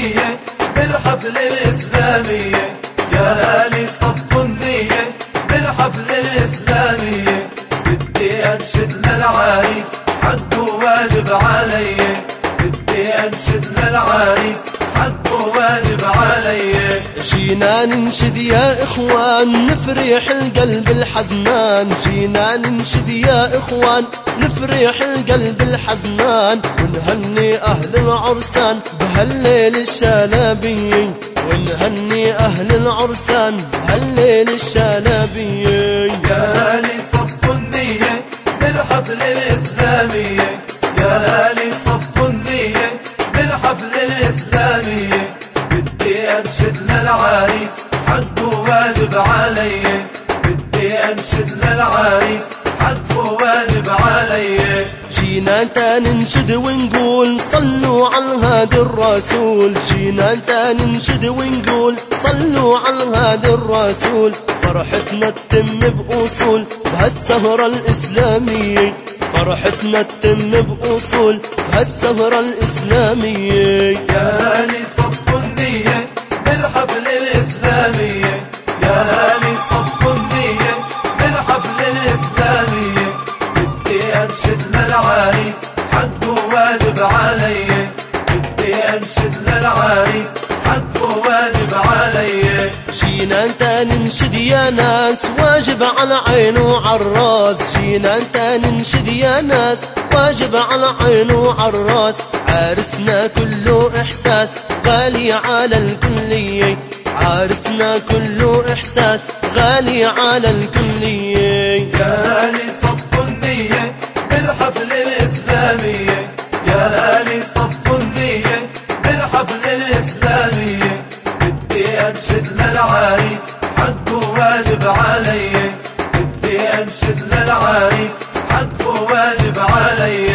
النية بالحفل الإسلامية، يا أهلي صفوا النية بالحفل الإسلامية. بدي أنشد للعريس حقه واجب علي، بدي أنشد للعريس حقه واجب علي. جينا ننشد يا إخوان نفرح القلب الحزنان، جينا ننشد يا إخوان نفرح القلب الحزنان، ونهني أهل العرسان بهالليل الشلبي، ونهني أهل العرسان بهالليل الشلبي. يا أهلي صفوا النية بالحفل الإسلامية، يا أهلي صفوا النية بالحفل الإسلامية. بدي أنشد للعريس حقه واجب علي، بدي أنشد للعريس حقه واجب علي. جينا تاني ننشد ونقول صلوا على الهادي الرسول، جينا تاني ننشد ونقول صلوا على الهادي الرسول. فرحتنا تتم بأصول بهالسهرة الإسلامية، فرحتنا تتم بأصول بهالسهرة الإسلامية. يا أهلي صفوا النية بالحفل الإسلامية، يا أهلي صفوا النية بالحفل الإسلامية. بدي أنشد للعريس حقه واجب علي، بدي أنشد للعريس حقه واجب علي. جينا تاني ننشد يا ناس واجب على عينه وعالراس، جينا تاني ننشد يا ناس واجب على عينه وعالراس. عارسنا كله إحساس غالي على الكلية، عارسنا كله إحساس غالي على الكلية. يا أهلي صفوا النية بالحفل الإسلامية، يا أهلي صفوا النية بالحفل الإسلامية. بدي أنشد للعريس حقه واجب علي، بدي أنشد للعريس حقه واجب علي.